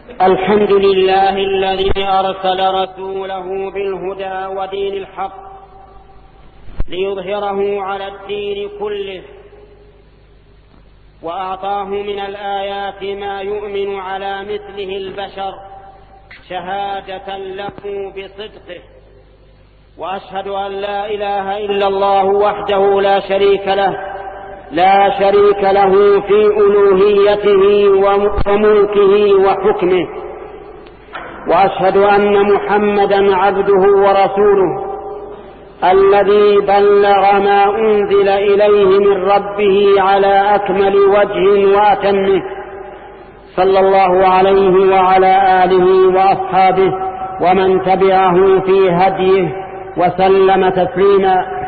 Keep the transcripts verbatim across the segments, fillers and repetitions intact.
الحمد لله الذي أرسل رسوله بالهدى ودين الحق ليظهره على الدين كله، وأعطاه من الآيات ما يؤمن على مثله البشر شهادة له بصدقه. وأشهد أن لا إله إلا الله وحده لا شريك له لا شريك له في ألوهيته وملكه وحكمه، وأشهد أن محمدا عبده ورسوله الذي بلغ ما أنزل إليه من ربه على أكمل وجه وأتمه، صلى الله عليه وعلى آله وأصحابه ومن تبعه في هديه وسلم تسليما.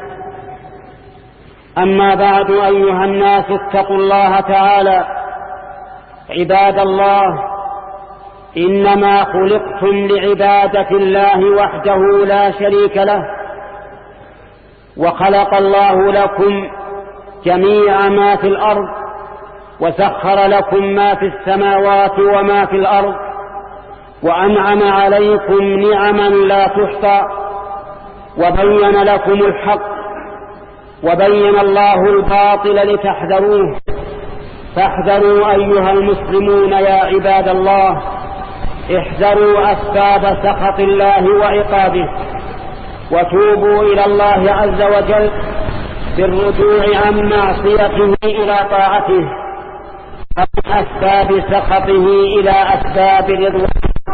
أما بعد، أيها الناس، اتقوا الله تعالى. عباد الله، إنما خلقتم لعبادة الله وحده لا شريك له، وخلق الله لكم جميع ما في الأرض، وسخر لكم ما في السماوات وما في الأرض، وأنعم عليكم نعما لا تحصى، وبين لكم الحق وبين الله الباطل لتحذروه. فاحذروا أيها المسلمون يا عباد الله، احذروا أسباب سخط الله وعقابه، وتوبوا إلى الله عز وجل بالرجوع عن معصيته إلى طاعته، من أسباب سخطه إلى أسباب رضوانه.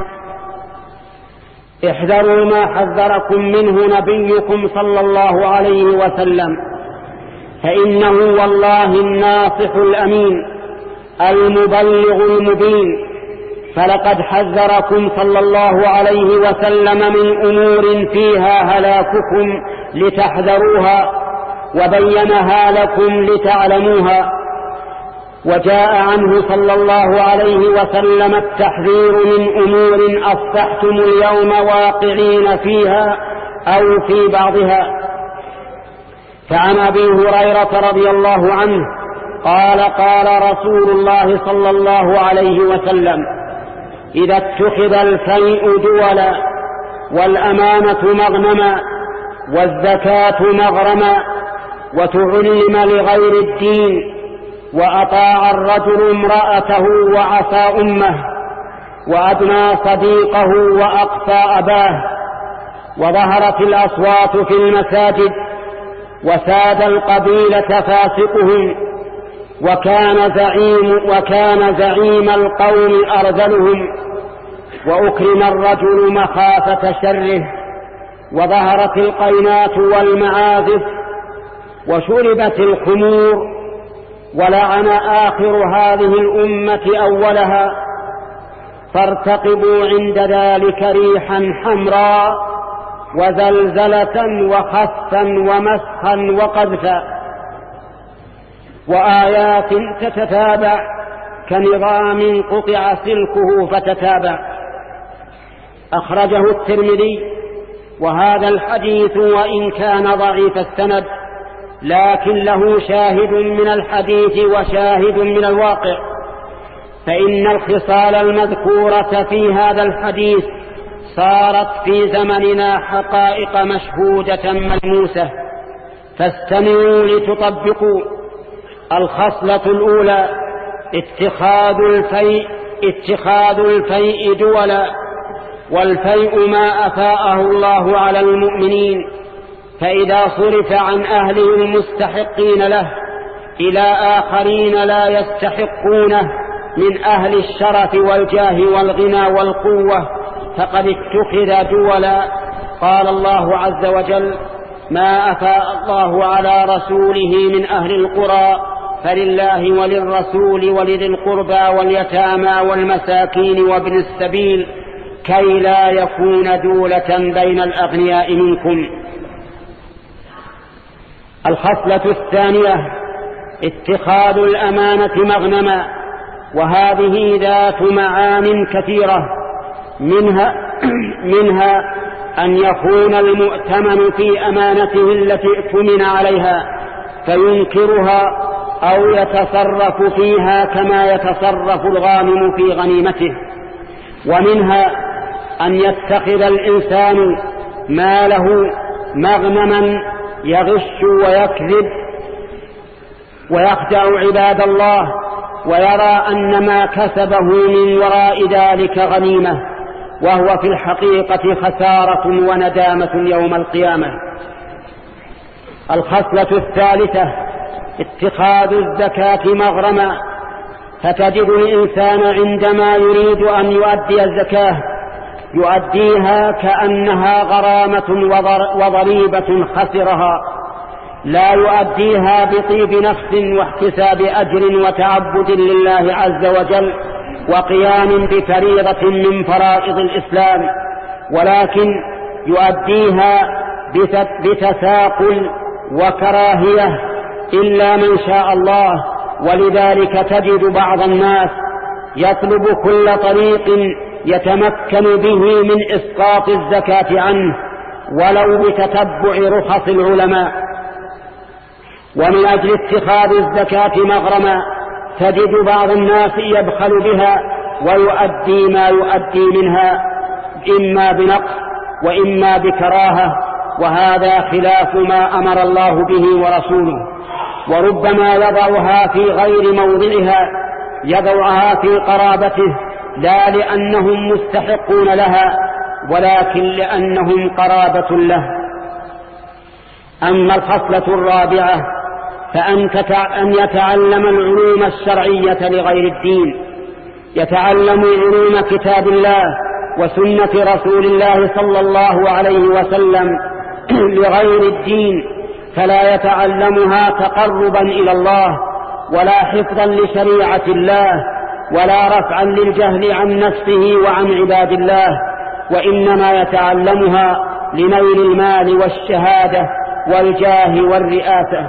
احذروا ما حذركم منه نبيكم صلى الله عليه وسلم، فإنه والله الناصح الأمين المبلغ المبين. فلقد حذركم صلى الله عليه وسلم من أمور فيها هلاككم لتحذروها، وبينها لكم لتعلموها. وجاء عنه صلى الله عليه وسلم التحذير من أمور أصبحتم اليوم واقعين فيها أو في بعضها. فعن أبي هريرة رضي الله عنه قال: قال رسول الله صلى الله عليه وسلم: إذا اتخذ الفيء دولا، والأمانة مغنما، والزكاة مغرما، وتعلم لغير الدين، وأطاع الرجل امرأته وعصى أمه، وأدنى صديقه وأقصى أباه، وظهرت الأصوات في المساجد، وساد القبيلة فاسقهم، وكان زعيم, وكان زعيم القوم أرذلهم، وأكرم الرجل مخافة شره، وظهرت القينات والمعازف، وشربت الخمور، ولعن آخر هذه الأمة أولها. فارتقبوا عند ذلك ريحا حمراء، وزلزلة وخسفا ومسخا وقذفا، وآيات تتتابع كنظام قطع سلكه فتتابع. أخرجه الترمذي. وهذا الحديث وإن كان ضعيف السند، لكن له شاهد من الحديث وشاهد من الواقع، فإن الخصال المذكورة في هذا الحديث صارت في زمننا حقائق مشهودة ملموسة، فاستمعوا لتطبقوا. الخصلة الأولى: اتخاذ الفيء اتخاذ الفيء دولا. والفيء ما أفاءه الله على المؤمنين، فإذا صرف عن أهله المستحقين له إلى آخرين لا يستحقونه من أهل الشرف والجاه والغنى والقوة فقد اتخذ دولا. قال الله عز وجل: ما أفاء الله على رسوله من أهل القرى فلله وللرسول ولذي القربى واليتامى والمساكين وابن السبيل كي لا يكون دولة بين الأغنياء منكم. الخصلة الثانية: اتخاذ الأمانة مغنما، وهذه ذات معان كثيرة، منها, منها أن يكون المؤتمن في أمانته التي اؤتمن عليها فينكرها أو يتصرف فيها كما يتصرف الغانم في غنيمته، ومنها أن يتخذ الإنسان ماله مغنما يغش ويكذب ويخدع عباد الله، ويرى أن ما كسبه من وراء ذلك غنيمة، وهو في الحقيقة خسارة وندامة يوم القيامة. الخصلة الثالثة اتخاذ الزكاة مغرما، فتجد الإنسان عندما يريد أن يؤدي الزكاة يؤديها كأنها غرامة وضريبة خسرها، لا يؤديها بطيب نفس واحتساب أجر وتعبد لله عز وجل وقيام بفريضة من فرائض الإسلام، ولكن يؤديها بتثاقل وكراهية إلا من شاء الله. ولذلك تجد بعض الناس يطلب كل طريق يتمكن به من إسقاط الزكاة عنه ولو بتتبع رخص العلماء. ومن أجل اتخاذ الزكاة مغرما تجد بعض الناس يبخل بها ويؤدي ما يؤدي منها إما بنقص وإما بكراهة، وهذا خلاف ما أمر الله به ورسوله. وربما يضعها في غير موضعها، يضعها في قرابته لا لأنهم مستحقون لها ولكن لأنهم قرابة له. أما الخصلة الرابعة فأن يتعلم العلوم الشرعية لغير الدين، يتعلم علوم كتاب الله وسنة رسول الله صلى الله عليه وسلم لغير الدين، فلا يتعلمها تقربا إلى الله ولا حفظا لشريعة الله ولا رفعا للجهل عن نفسه وعن عباد الله، وإنما يتعلمها لنيل المال والشهادة والجاه والرئاسة.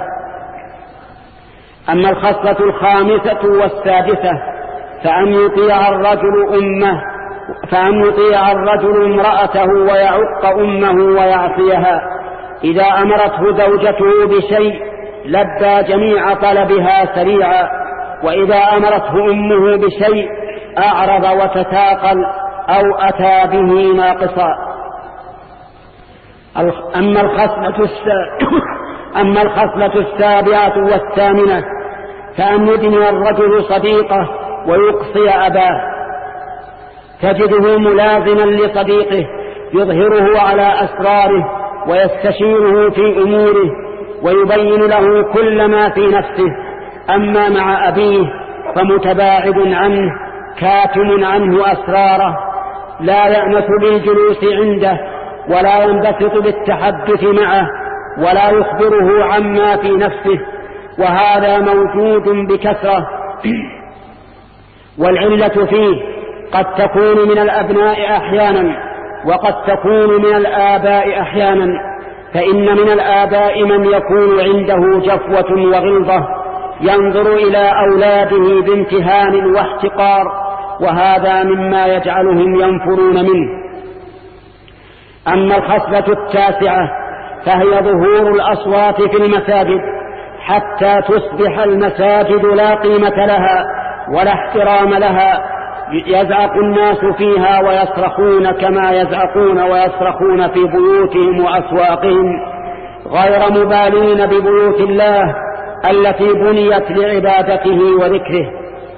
أما الخصلة الخامسة والسادسة فأن يطيع الرجل أمه فأن يطيع الرجل امرأته ويعق أمه ويعصيها. إذا أمرته زوجته بشيء لبى جميع طلبها سريعا، وإذا أمرته أمه بشيء أعرض وتثاقل أو أتى به ناقصا. أما الخصلة أما الخصلة السابعة والثامنة فأن يدني الرجل صديقه ويقصي أباه، تجده ملازما لصديقه يظهره على أسراره ويستشيره في أموره ويبين له كل ما في نفسه. أما مع أبيه فمتباعد عنه كاتم عنه أسراره، لا يأنس بالجلوس عنده ولا ينبسط بالتحدث معه ولا يخبره عما في نفسه، وهذا موجود بكثرة. والعلة فيه قد تكون من الأبناء أحيانا وقد تكون من الآباء أحيانا، فإن من الآباء من يكون عنده جفوة وغلظة ينظر إلى أولاده بامتهان واحتقار، وهذا مما يجعلهم ينفرون منه. أما الخصلة التاسعة فهي ظهور الأصوات في المساجد حتى تصبح المساجد لا قيمة لها ولا احترام لها، يزعق الناس فيها ويصرخون كما يزعقون ويصرخون في بيوتهم وأسواقهم غير مبالين ببيوت الله التي بنيت لعبادته وذكره.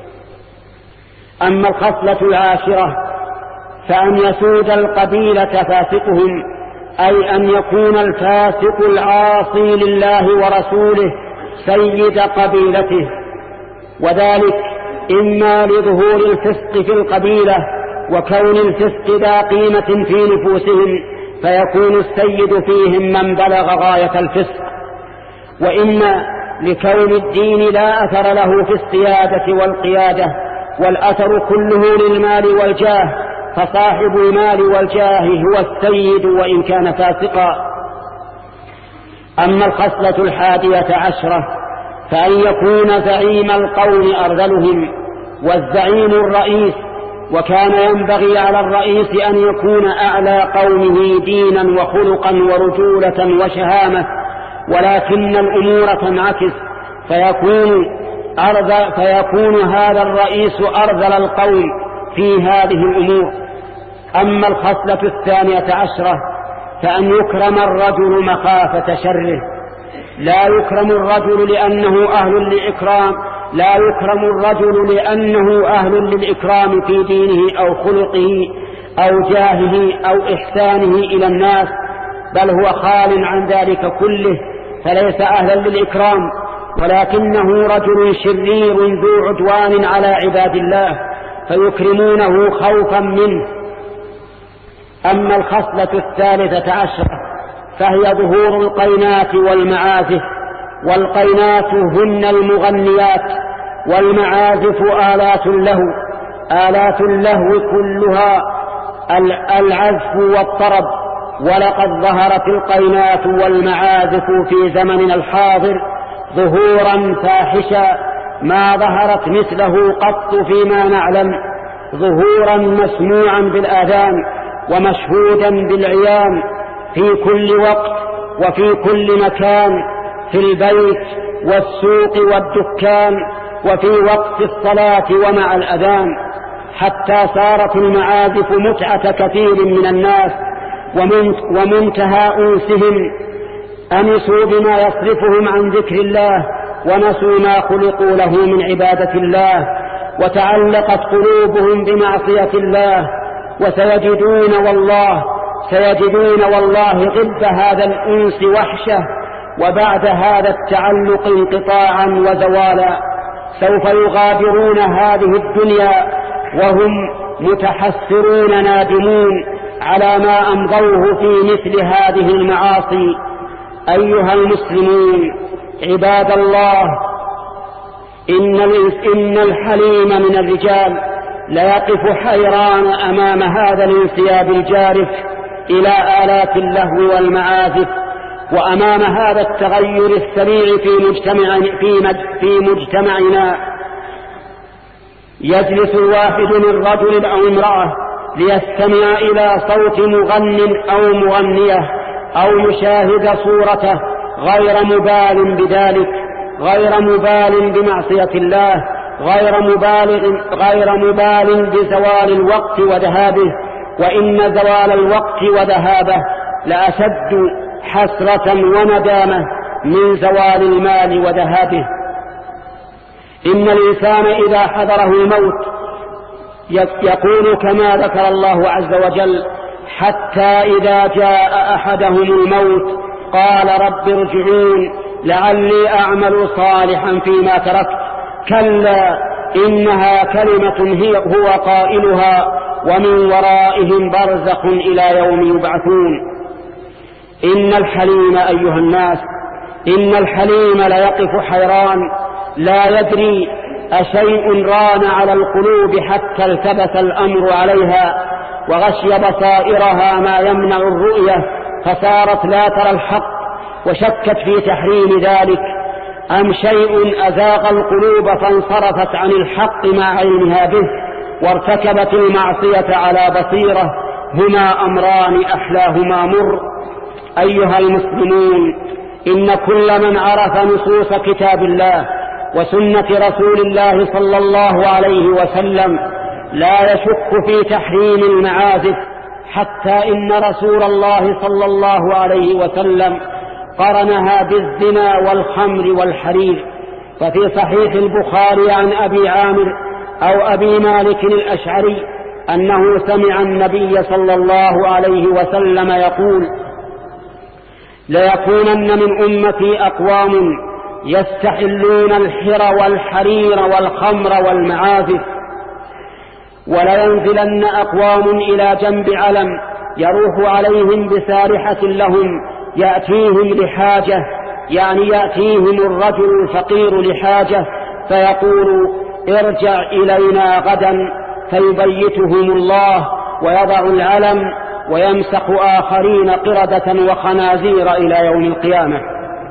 أما الخصلة العاشرة فأن يسود القبيلة فاسقهم، أي أن يكون الفاسق العاصي لله ورسوله سيد قبيلته، وذلك إما لظهور الفسق في القبيلة وكون الفسق ذا قيمة في نفوسهم فيكون السيد فيهم من بلغ غاية الفسق، وإما لكون الدين لا أثر له في السيادة والقيادة، والأثر كله للمال والجاه، فصاحب المال والجاه هو السيد وإن كان فاسقا. أما الخصلة الحادية عشرة فأن يكون زعيم القوم أرذلهم والزعيم الرئيس، وكان ينبغي على الرئيس أن يكون أعلى قومه دينا وخلقا ورجولة وشهامة، ولكن الأمور تنعكس فيكون, أرذل فيكون هذا الرئيس أرذل القوم في هذه الأمور، أما الخصلة الثانية عشرة فأن يكرم الرجل مخافة شره. لا يكرم الرجل لأنه أهل للإكرام لا يكرم الرجل لأنه أهل للإكرام في دينه أو خلقه أو جاهه أو إحسانه إلى الناس، بل هو خال عن ذلك كله فليس أهلا للإكرام، ولكنه رجل شرير ذو عدوان على عباد الله فيكرمونه خوفا منه. أما الخصلة الثالثة عشرة فهي ظهور القينات والمعازف. والقينات هن المغنيات، والمعازف آلات اللهو. آلات اللهو كلها العزف والطرب، ولقد ظهرت القينات والمعازف في زمننا الحاضر ظهورا فاحشا ما ظهرت مثله قط فيما نعلم، ظهورا مسموعا بالآذان ومشهودا بالعيان في كل وقت وفي كل مكان، في البيت والسوق والدكان وفي وقت الصلاة ومع الأذان، حتى صارت المعازف متعة كثير من الناس ومنتهى أنسهم، أنسوا بما يصرفهم عن ذكر الله ونسوا ما خلقوا له من عبادة الله، وتعلقت قلوبهم بمعصية الله. وسيجدون والله سيجدون والله ضد هذا الأنس وحشة، وبعد هذا التعلق انقطاعا وزوالا. سوف يغادرون هذه الدنيا وهم متحسرون نادمون على ما أمضوه في مثل هذه المعاصي. أيها المسلمون عباد الله، إن, إن الحليم من الرجال ليقف حيران أمام هذا الانسياب الجارف إلى آلات اللهو والمعازف، وأمام هذا التغير السريع في مجتمع في, في مجتمعنا. يجلس الواحد من رجل أو امرأة ليستمع إلى صوت مغن أو مغنية أو يشاهد صورته غير مبال بذلك، غير مبال بمعصية الله، غير مبال, غير مبال بزوال الوقت وذهابه، وإن زوال الوقت وذهابه لأشد حسرة وندامة من زوال المال وذهابه. إن الإنسان إذا حضره الموت يقول كما ذكر الله عز وجل: حتى إذا جاء أحدهم الموت قال رب ارجعون لعلي أعمل صالحا فيما تركت، كلا إنها كلمة هي هو قائلها ومن ورائهم برزخ إلى يوم يبعثون. إن الحليم أيها الناس إن الحليم ليقف حيران لا يدري أشيء ران على القلوب حتى التبس الأمر عليها وغشي بصائرها ما يمنع الرؤية فصارت لا ترى الحق وشكت في تحريم ذلك، أم شيء أزاغ القلوب فانصرفت عن الحق مع علمها به وارتكبت المعصية على بصيرة، هما أمران أحلاهما مر. أيها المسلمون، إن كل من عرف نصوص كتاب الله وسنة رسول الله صلى الله عليه وسلم لا يشك في تحريم المعازف، حتى إن رسول الله صلى الله عليه وسلم قرنها بالزنا والخمر والحرير. ففي صحيح البخاري عن أبي عامر أو أبي مالك الأشعري أنه سمع النبي صلى الله عليه وسلم يقول: ليكونن من أمتي أقوام يستحلون الحر والحرير والخمر والمعازف، ولينزلن أقوام إلى جنب علم يروح عليهم بسارحة لهم يأتيهم لحاجة، يعني يأتيهم الرجل الفقير لحاجة فيقول: ارجع إلينا غدا، فيبيتهم الله ويضع العلم ويمسخ آخرين قردة وخنازير إلى يوم القيامة.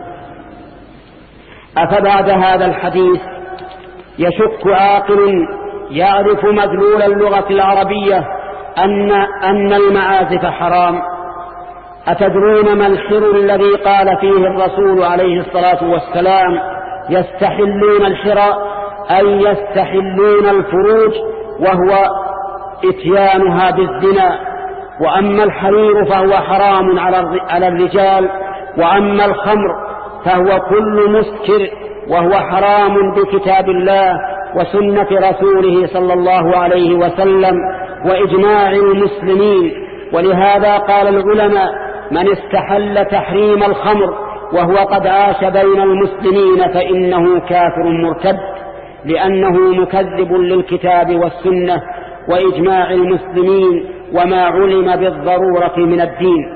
أفبعد هذا الحديث يشك عاقل يعرف مدلول اللغة العربية أن, أن المعازف حرام؟ أتدرون ما الحر الذي قال فيه الرسول عليه الصلاة والسلام: يستحلون الحر، أي يستحلون الفروج، وهو إتيانها بالزنا وأما الحرير فهو حرام على الرجال، وأما الخمر فهو كل مسكر وهو حرام بكتاب الله وسنة رسوله صلى الله عليه وسلم وإجماع المسلمين. ولهذا قال العلماء: من استحل تحريم الخمر وهو قد عاش بين المسلمين فإنه كافر مرتد، لأنه مكذب للكتاب والسنة وإجماع المسلمين وما علم بالضرورة من الدين.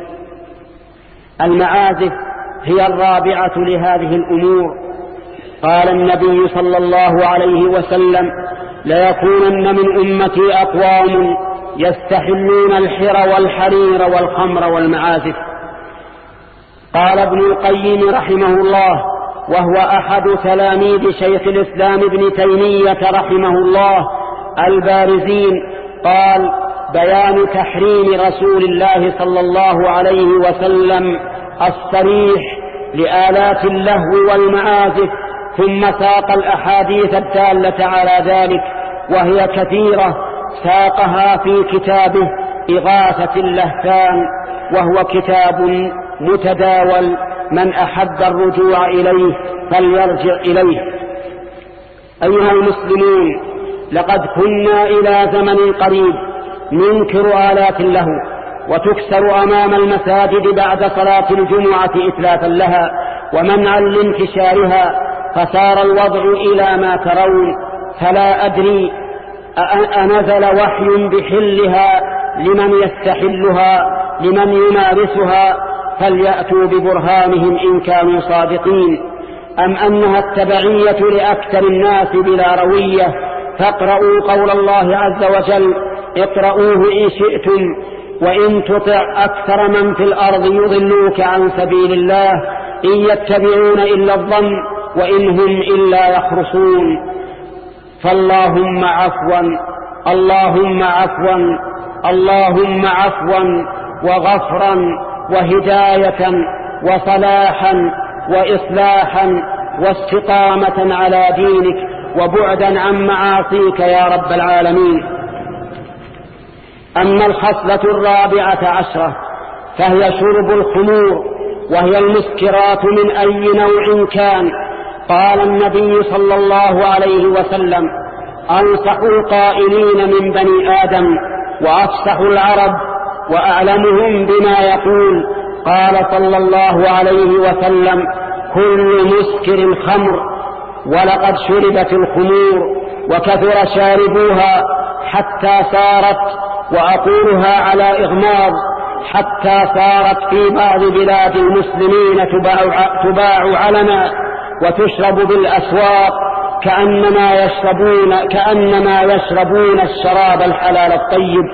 المعازف هي الرابعة لهذه الأمور. قال النبي صلى الله عليه وسلم: ليكونن من أمتي أقوام يستحلون الحر والحرير والخمر والمعازف. قال ابن القيم رحمه الله، وهو أحد تلاميذ شيخ الإسلام ابن تيمية رحمه الله البارزين، قال: بيان تحريم رسول الله صلى الله عليه وسلم الصريح لآلات اللهو والمعازف، ثم ساق الأحاديث الدالة على ذلك وهي كثيرة، ساقها في كتابه إغاثة اللهفان، وهو كتاب متداول، من أحب الرجوع إليه فليرجع إليه. أيها المسلمون، لقد كنا إلى زمن قريب ننكر آلات اللهو وتكسر أمام المساجد بعد صلاة الجمعة إتلافا لها ومنعا لانتشارها، فصار الوضع إلى ما ترون. فلا أدري أنزل وحي بحلها لمن يستحلها لمن يمارسها، فليأتوا ببرهانهم إن كانوا صادقين، أم أنها التبعية لأكثر الناس بلا روية. فاقرؤوا قول الله عز وجل: اقرؤوه إن شئتم وإن تطع أكثر من في الأرض يضلوك عن سبيل الله إن يتبعون إلا الظن وإن هم إلا يخرصون. فاللهم عفوا اللهم عفوا اللهم عفوا وغفرا وهداية وصلاحا وإصلاحا واستقامة على دينك وبعدا عن معاصيك يا رب العالمين. أما الخصلة الرابعة عشرة فهي شرب الخمور، وهي المسكرات من أي نوع كان. قال النبي صلى الله عليه وسلم: أنصح القائلين من بني آدم وأفصح العرب وأعلمهم بما يقول. قال صلى الله عليه وسلم: كل مسكر خمر، ولقد شربت الخمور وكثر شاربوها حتى صارت، وأقولها على إغماض، حتى صارت في بعض بلاد المسلمين تباع, تباع علنا وتشرب بالأسواق كأنما يشربون, كأنما يشربون الشراب الحلال الطيب.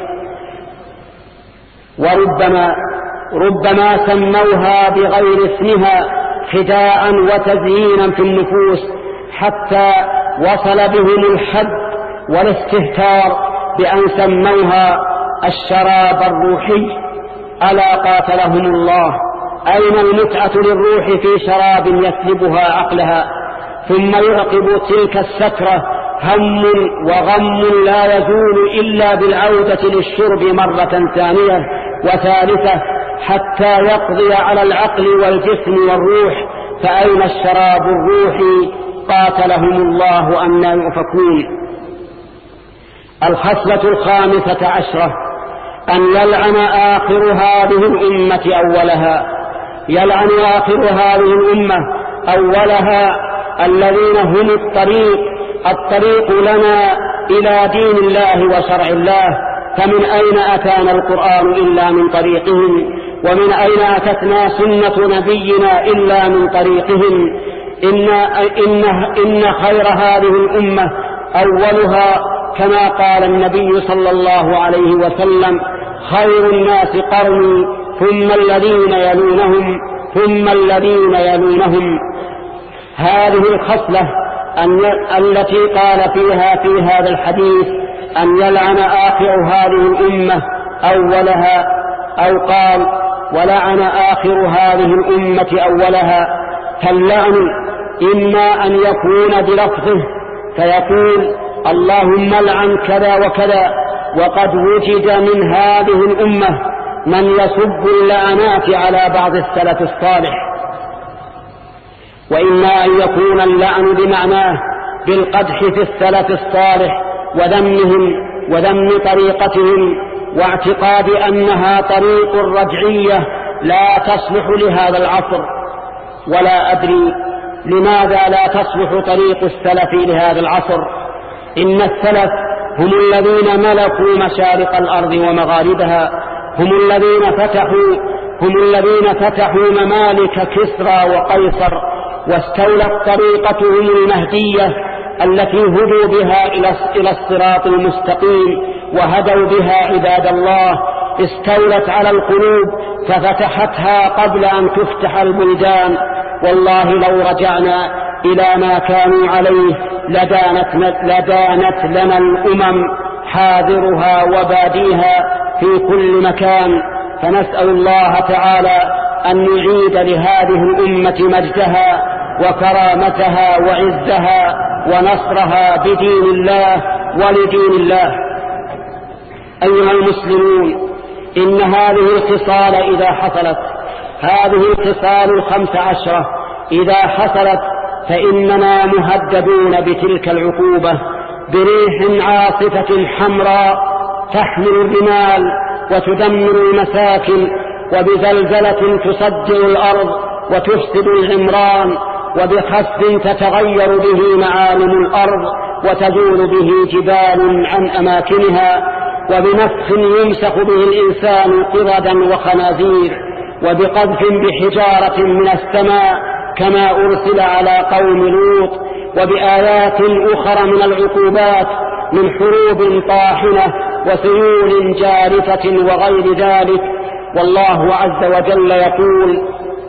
وربما ربما سموها بغير اسمها خداعا وتزيينا في النفوس، حتى وصل بهم الحد والاستهتار بأن سموها الشراب الروحي. ألا قاتلهم الله، أين المتعة للروح في شراب يسلبها عقلها، ثم يعقب تلك السكرة هم وغم لا يزول إلا بالعودة للشرب مرة ثانية وثالثة حتى يقضي على العقل والجسم والروح. فأين الشراب الروحي؟ قاتلهم الله أن يؤفكون. الخصلة الخامسة عشرة أن يلعن آخر هذه الأمة أولها. يلعن آخر هذه الأمة أولها الذين هم الطريق الطريق لنا إلى دين الله وشرع الله. فمن أين أتانا القرآن إلا من طريقهم، ومن أين أتتنا سنة نبينا إلا من طريقهم. إن, إن, إن خير هذه الأمة أولها، كما قال النبي صلى الله عليه وسلم: خير الناس قرني ثم الذين يلونهم ثم الذين يلونهم. هذه الخصلة التي قال فيها في هذا الحديث أن يلعن آخر هذه الأمة أولها، أو قال: ولعن آخر هذه الأمة أولها. فاللعن إما أن يكون بلفظه فيقول: اللهم لعن كذا وكذا، وقد وجد من هذه الأمة من يصب اللعنات على بعض السلف الصالح، وإما أن يكون اللعن بمعناه بالقدح في السلف الصالح وذمهم وذم طريقتهم واعتقاد أنها طريق رجعية لا تصلح لهذا العصر. ولا أدري لماذا لا تصلح طريق السلف لهذا العصر. إن السلف هم الذين ملكوا مشارق الأرض ومغاربها، هم الذين فتحوا هم الذين فتحوا ممالك كسرى وقيصر، واستولت طريقتهم المهدية التي هدوا بها إلى الصراط المستقيم وهدوا بها عباد الله، استولت على القلوب ففتحتها قبل أن تفتح البلدان. والله لو رجعنا إلى ما كانوا عليه لدانت, لدانت لنا الأمم حاضرها وباديها في كل مكان. فنسأل الله تعالى أن يعيد لهذه الأمة مجدها وكرامتها وعزها ونصرها بدين الله ولدين الله. أيها المسلمون، إن هذه الخصال إذا حصلت هذه الخصال الخمس عشرة إذا حصلت فإننا مهددون بتلك العقوبة بريح عاصفة حمراء تحمل الرمال وتدمر المساكن، وبزلزلة تصدر الأرض وتفسد العمران، وبخسف تتغير به معالم الأرض وتزول به جبال عن أماكنها، وبنفخ يمسخ به الإنسان قردا وخنازير، وبقذف بحجارة من السماء كما أرسل على قوم لوط، وبآيات أخرى من العقوبات من حروب طاحنة وسيول جارفة وغير ذلك. والله عز وجل يقول: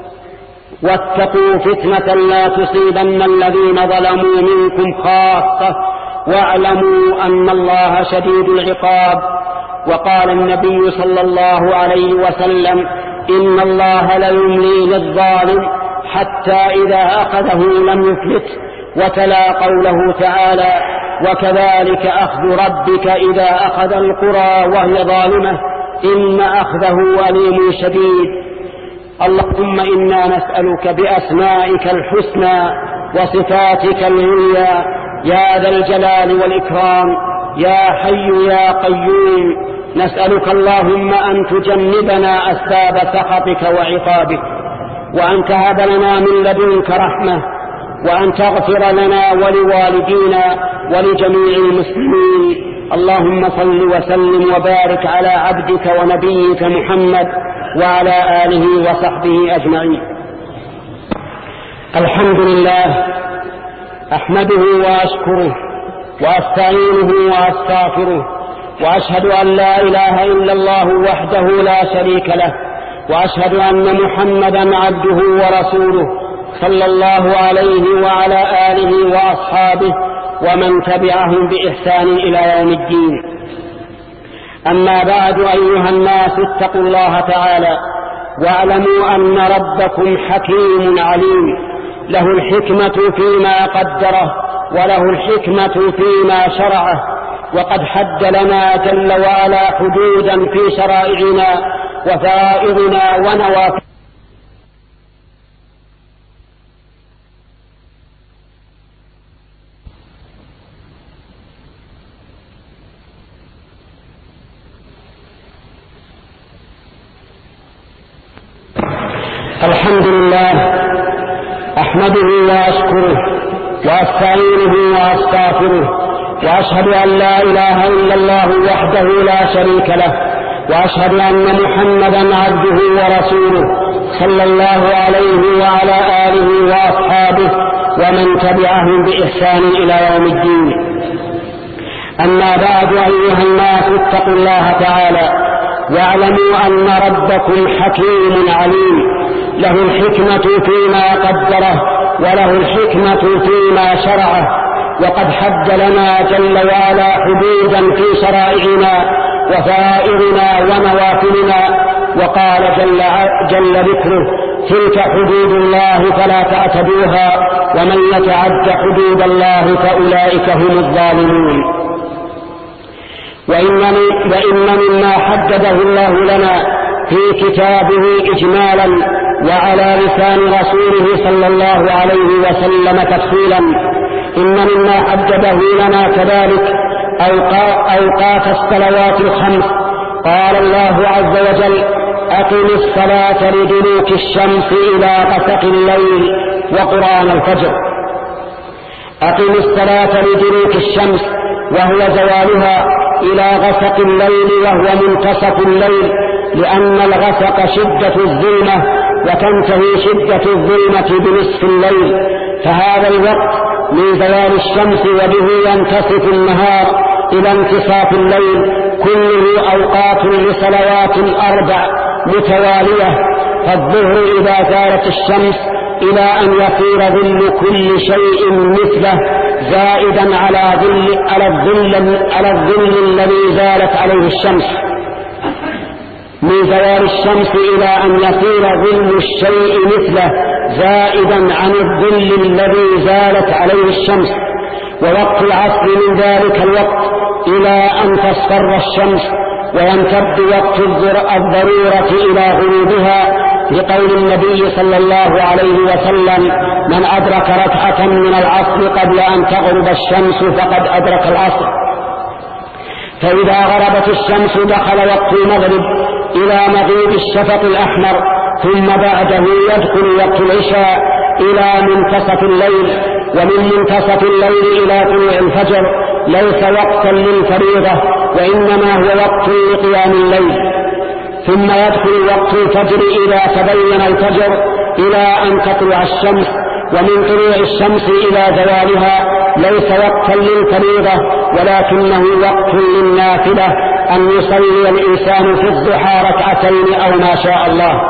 واتقوا فتنة لا تصيبن الذين ظلموا منكم خاصة واعلموا أن الله شديد العقاب. وقال النبي صلى الله عليه وسلم: إن الله ليملي للظالم حتى إذا أخذه لم يفلته. وتلا قوله تعالى: وكذلك أخذ ربك إذا أخذ القرى وهي ظالمة إن أخذه أليم شديد. اللهم إنا نسألك بأسمائك الحسنى وصفاتك العليا يا ذا الجلال والإكرام يا حي يا قيوم، نسألك اللهم أن تجنبنا أسباب سخطك وعقابك، وأن تهب لنا من لدنك رحمة، وأن تغفر لنا ولوالدينا ولجميع المسلمين. اللهم صل وسلم وبارك على عبدك ونبيك محمد وعلى آله وصحبه أجمعين. الحمد لله، أحمده وأشكره وأستعينه وأستغفره، وأشهد أن لا إله إلا الله وحده لا شريك له، وأشهد أن محمدا عبده ورسوله صلى الله عليه وعلى آله وأصحابه ومن تبعهم بإحسان إلى يوم الدين. أما بعد، أيها الناس، اتقوا الله تعالى واعلموا أن ربكم حكيم عليم، له الحكمة فيما قدره وله الحكمة فيما شرعه، وقد حد لنا جل وعلا حدودا في شرائعنا وفرائضنا ونوافلنا. الحمد لله، أحمده وأشكره وأستعينه وأستغفره، وأشهد أن لا إله إلا الله وحده لا شريك له، وأشهد أن محمدا عبده ورسوله صلى الله عليه وعلى آله وأصحابه ومن تبعهم بإحسان إلى يوم الدين. أما بعد، أيها الناس، اتقوا الله تعالى واعلموا أن ربكم حكيم عليم، له الحكمة فيما قدره وله الحكمة فيما شرعه، وقد حد لنا جل وعلا حدودا في شرائعنا وفرائضنا ونوافلنا، وقال جل, جل ذكره: تلك حدود الله فلا تعتدوها ومن يتعد حدود الله فأولئك هم الظالمون. وإن, وإن مما حدده الله لنا في كتابه إجمالا وعلى لسان رسوله صلى الله عليه وسلم تفصيلا. إن مما حدده لنا كذلك أوقات الصلوات الخمس. قال الله عز وجل: أقم الصلاة لدلوك الشمس إلى غسق الليل وقرآن الفجر. أقم الصلاة لدلوك الشمس وهو زوالها إلى غسق الليل وهو منتصف الليل، لأن الغسق شدة الظلمة وتنتهي شدة الظلمة بنصف الليل، فهذا الوقت من زوال الشمس وبه ينتصف النهار إلى انتصاف الليل كله أوقات لصلوات أربع متوالية. فالظهر إذا زالت الشمس إلى أن يصير ظل كل شيء مثله زائدا على ظل على الظل على الظل الذي زالت عليه الشمس، من زوال الشمس إلى أن يصير ظل الشيء مثله زائدا عن الظل الذي زالت عليه الشمس. ووقت العصر من ذلك الوقت إلى أن تصفر الشمس ويمتد وقت الضرورة إلى غروبها، لقول النبي صلى الله عليه وسلم: من أدرك ركعة من العصر قبل أن تغرب الشمس فقد أدرك العصر. فإذا غربت الشمس دخل وقت المغرب إلى مغيب الشفق الأحمر، ثم بعده يدخل وقت العشاء إلى منتصف الليل، ومن منتصف الليل إلى طلوع الفجر ليس وقتا للفريضة وإنما هو وقت لقيام الليل. ثم يدخل وقت الفجر إذا تبين الفجر إلى أن تطلع الشمس، ومن طلوع الشمس إلى زوالها ليس وقتا للفريضة ولكنه وقت للنافلة، أن يصلي الإنسان في الضحى ركعتين أو ما شاء الله.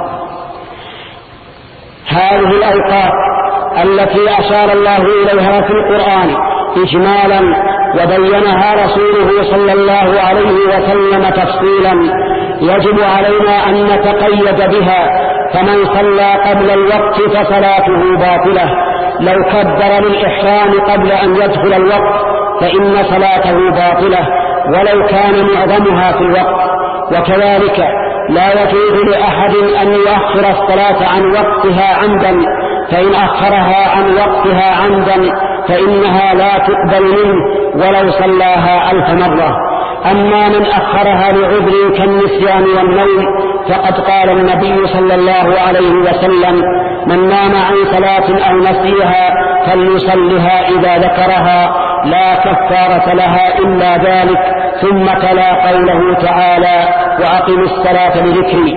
هذه الأوقات التي أشار الله إليها في القرآن إجمالا وبينها رسوله صلى الله عليه وسلم تفصيلا يجب علينا أن نتقيد بها، فمن صلى قبل الوقت فصلاته باطلة، لو كبر للإحرام قبل أن يدخل الوقت فإن صلاته باطلة ولو كان معظمها في الوقت. وكذلك لا يجوز لأحد أن يؤخر الصلاة عن وقتها عمدا، فإن أخرها عن وقتها عمدا فإنها لا تقبل منه ولو صلاها ألف مرة. أما من أخرها لعذر كالنسيان والنوم فقد قال النبي صلى الله عليه وسلم: من نام عن صلاة أو نسيها فليصلها إذا ذكرها لا كفارة لها إلا ذلك. ثم تلا قوله تعالى: وأقم الصلاة لذكري.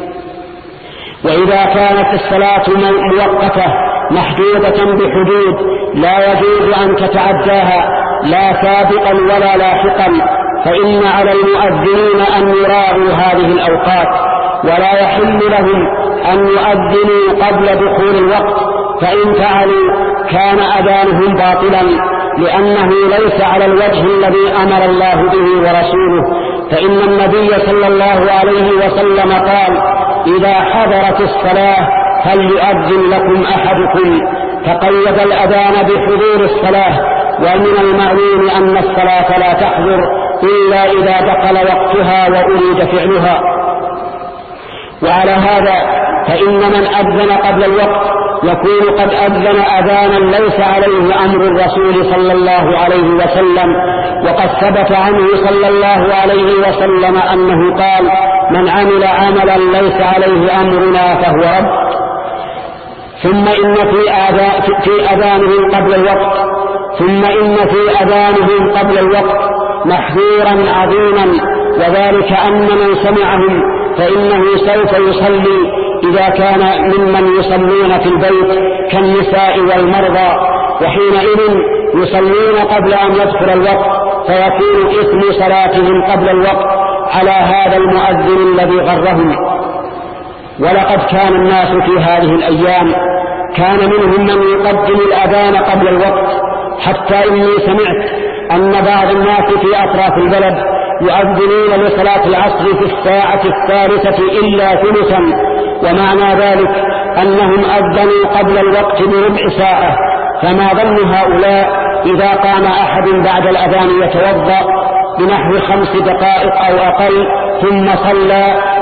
وإذا كانت الصلاة مؤقتة محدودة بحدود لا يجوز أن تتعداها لا سابقا ولا لاحقا، فإن على المؤذنين أن يراعوا هذه الأوقات، ولا يحل لهم أن يؤذنوا قبل دخول الوقت، فإن فعلوا كان أذانهم باطلا، لأنه ليس على الوجه الذي أمر الله به ورسوله. فإن النبي صلى الله عليه وسلم قال: إذا حضرت الصلاة فليؤذن لكم أحدكم، فقيد الأذان بحضور الصلاة، ومن المعلوم أن الصلاة لا تحضر إلا إذا دخل وقتها وأريد فعلها. وعلى هذا فإن من أذن قبل الوقت يكون قد أذن أذانا ليس عليه أمر الرسول صلى الله عليه وسلم، وقد ثبت عنه صلى الله عليه وسلم أنه قال: من عمل عملا ليس عليه أمرنا فهو رد. ثم إن في, آذان في أذانهم قبل الوقت ثم إن في أذانهم قبل الوقت محذورا عظيما، وذلك أن من سمعهم فإنه سوف يصلي إذا كان ممن يصلون في البيت كالنساء والمرضى، وحينئذ يصلون قبل أن يدخل الوقت، فيكون إثم صلاتهم قبل الوقت على هذا المؤذن الذي غرهم. ولقد كان الناس في هذه الأيام كان منهم من يقدم الأذان قبل الوقت، حتى إني سمعت أن بعض الناس في أطراف البلد يؤذنون لصلاة العصر في الساعة الثالثة إلا ثلثا، ومعنى ذلك أنهم أذنوا قبل الوقت بربع ساعة. فما ظن هؤلاء إذا قام أحد بعد الأذان يتوضأ بنحو خمس دقائق أو أقل ثم صلى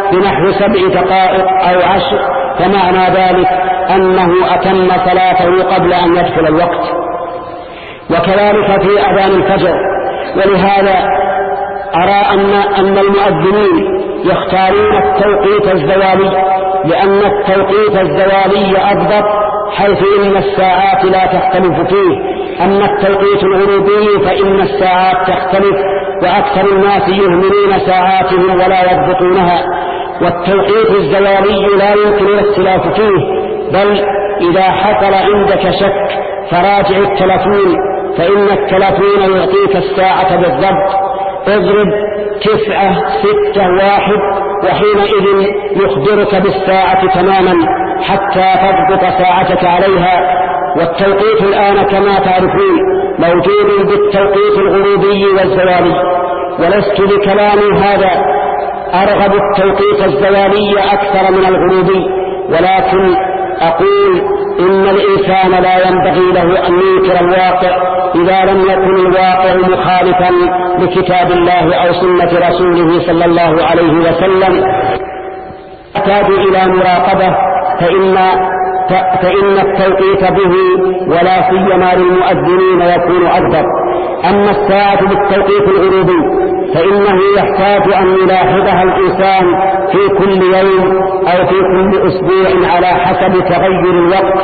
بنحو سبع دقائق أو عشر فمعنى ذلك أنه أتم صلاته قبل أن يدخل الوقت. وكذلك في أذان الفجر. ولهذا أرى أن, أن المؤذنين يختارون التوقيت الزوالي، لأن التوقيت الزوالي أضبط، حيث إن الساعات لا تختلف فيه. أما التوقيت الغروبي فإن الساعات تختلف، وأكثر الناس يهملون ساعاتهم ولا يضبطونها. والتوقيت الزوالي لا يمكن الاختلاف فيه، بل إذا حصل عندك شك فراجع التلفون، فإن التلفون يعطيك الساعة بالضبط. اضرب تسعة ستة واحد وحينئذ يخبرك بالساعة تماما حتى تضبط ساعتك عليها. والتوقيت الآن كما تعرفون موجود بالتوقيت الغروبي والزوالي، ولست بكلامي هذا أرغب التوقيت الزوالي أكثر من الغروبي، ولكن أقول إن الإنسان لا ينبغي له أن ينكر الواقع إذا لم يكن الواقع مخالفا لكتاب الله أو سنة رسوله صلى الله عليه وسلم. أحتاج إلى مراقبة، فإن فإن التوقيت به ولا سيما للمؤذنين يكون أفضل. أما الساعة بالتوقيت الغروبي فإنه يحتاج أن يلاحظها الإنسان في كل يوم أو في كل أسبوع على حسب تغير الوقت.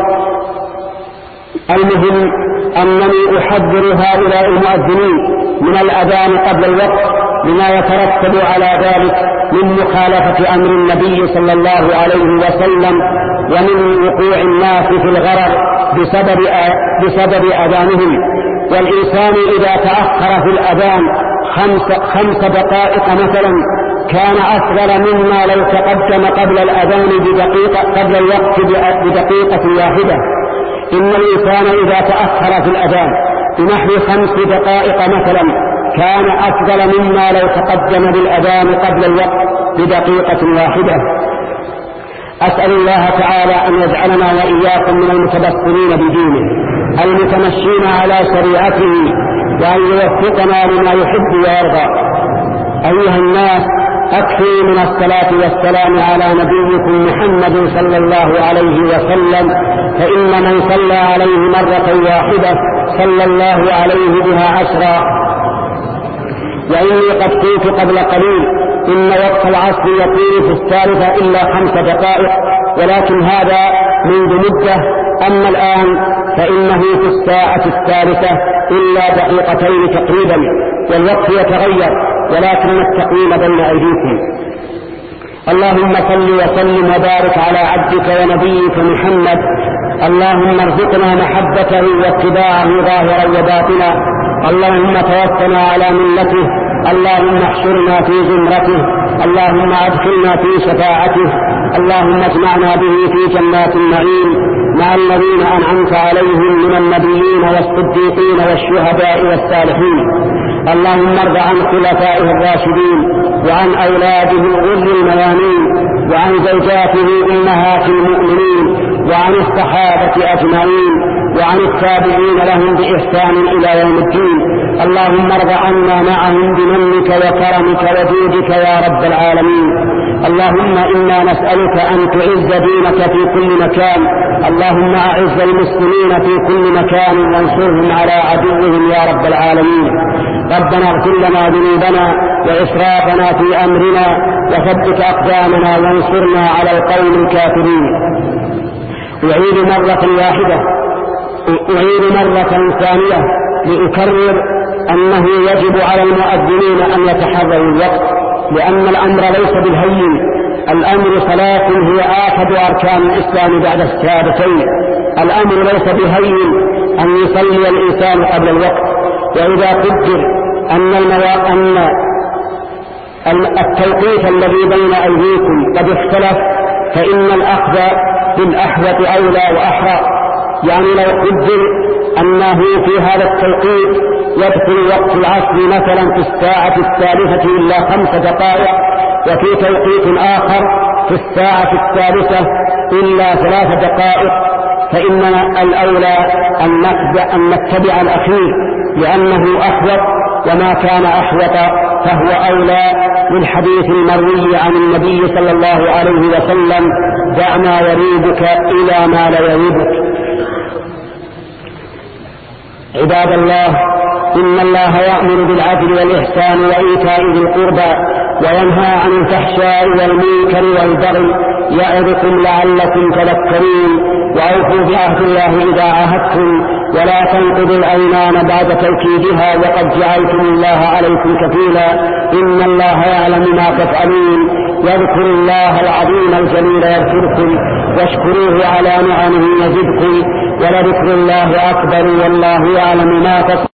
المهم أنني أحذر هؤلاء المؤذنين من الأذان قبل الوقت لما يترتب على ذلك من مخالفة أمر النبي صلى الله عليه وسلم، ومن وقوع الناس في الغرر بسبب بسبب أذانهم. والإنسان إذا تأخر في الأذان خمس, خمس دقائق مثلا كان أفضل مما لو تقدم قبل الأذان بدقيقة قبل الوقت بدقيقة واحدة. إن الإنسان إذا تأخر في الأذان بنحو خمس دقائق مثلا كان أفضل مما لو تقدم بالأذان قبل الوقت بدقيقة واحدة. أسأل الله تعالى أن يجعلنا وإياكم من المتبصرين بدينه المتمشين على شريعته، وأن يوفقنا لما يحب ويرضى. أيها الناس، أكثروا من الصلاة والسلام على نبيكم محمد صلى الله عليه وسلم، فإن من صلى عليه مرة واحدة صلى الله عليه بها عشرا. وإني قد قلت قبل قليل إن وقت العصر يكون في الثالثة إلا خمس دقائق، ولكن هذا منذ مدة. أما الآن فإنه في الساعة الثالثة إلا دقيقتين تقريبا، والوقت يتغير، ولكن التقويم بين أيديكم. اللهم صل وسلم وبارك على عبدك ونبيك محمد. اللهم ارزقنا محبته واتباعه ظاهرا وباطنا. اللهم توفنا على ملته. اللهم احشرنا في زمرته. اللهم ادخلنا في شفاعته. اللهم اجمعنا به في جنات النعيم مع الذين أنعمت عليهم من النبيين والصديقين والشهداء والصالحين. اللهم ارض عن خلفائه الراشدين وعن أولاده الغر الميامين وعن زوجاته أمهات المؤمنين وعن الصحابة أجمعين وعن التابعين لهم بإحسان إلى يوم الدين. اللهم ارض عنا معهم بمنك وكرمك وجودك يا رب العالمين. اللهم إنا نسألك أن تعز دينك في كل مكان. اللهم أعز المسلمين في كل مكان وانصرهم على عدوهم يا رب العالمين. ربنا اغفر لنا ذنوبنا وإسرافنا في أمرنا وثبت أقدامنا وانصرنا على القوم الكافرين. أعيد مرة واحدة أعيد مرة ثانية لأكرر أنه يجب على المؤذنين أن يتحروا الوقت، لأن الأمر ليس بالهين. الأمر صلاة هي آخذ أركان الإسلام بعد الشهادتين. الأمر ليس بهين أن يصلي الإنسان قبل الوقت. وإذا قدر أن أن التوقيت الذي بين أيديكم قد اختلف فإن الأخذ بالأحوط أولى وأحرى. يعني لو قدر أنه في هذا التوقيت يدخل وقت العصر مثلا في الساعة الثالثة إلا خمس دقائق، وفي توقيت آخر في الساعة الثالثة إلا ثلاث دقائق، فإننا الأولى أن نتبع الأخير لأنه أحوط، وما كان أحوط فهو أولى للحديث المروي عن النبي صلى الله عليه وسلم: دع ما يريبك إلى ما لا يريبك. عباد الله، إن الله يأمر بالعدل والإحسان وإيتاء ذي القربى وينهى عن الفحشاء والمنكر والبغي يعظكم لعلكم تذكرون. وأوفوا بعهد الله إذا عاهدتم ولا تنقضوا الأيمان بعد توكيدها وقد جعلتم الله عليكم كفيلا إن الله يعلم ما تفعلون. واذكروا الله العظيم الجليل يذكركم واشكروه على نعمه يزدكم ولذكر الله أكبر والله يعلم ما تفعلون.